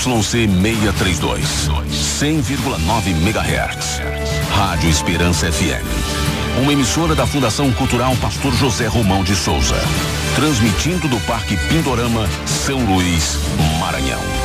ZYC 632, 100,9 MHz. Rádio Esperança FM. Uma emissora da Fundação Cultural Pastor José Romão de Souza. Transmitindo do Parque Pindorama, São Luís, Maranhão.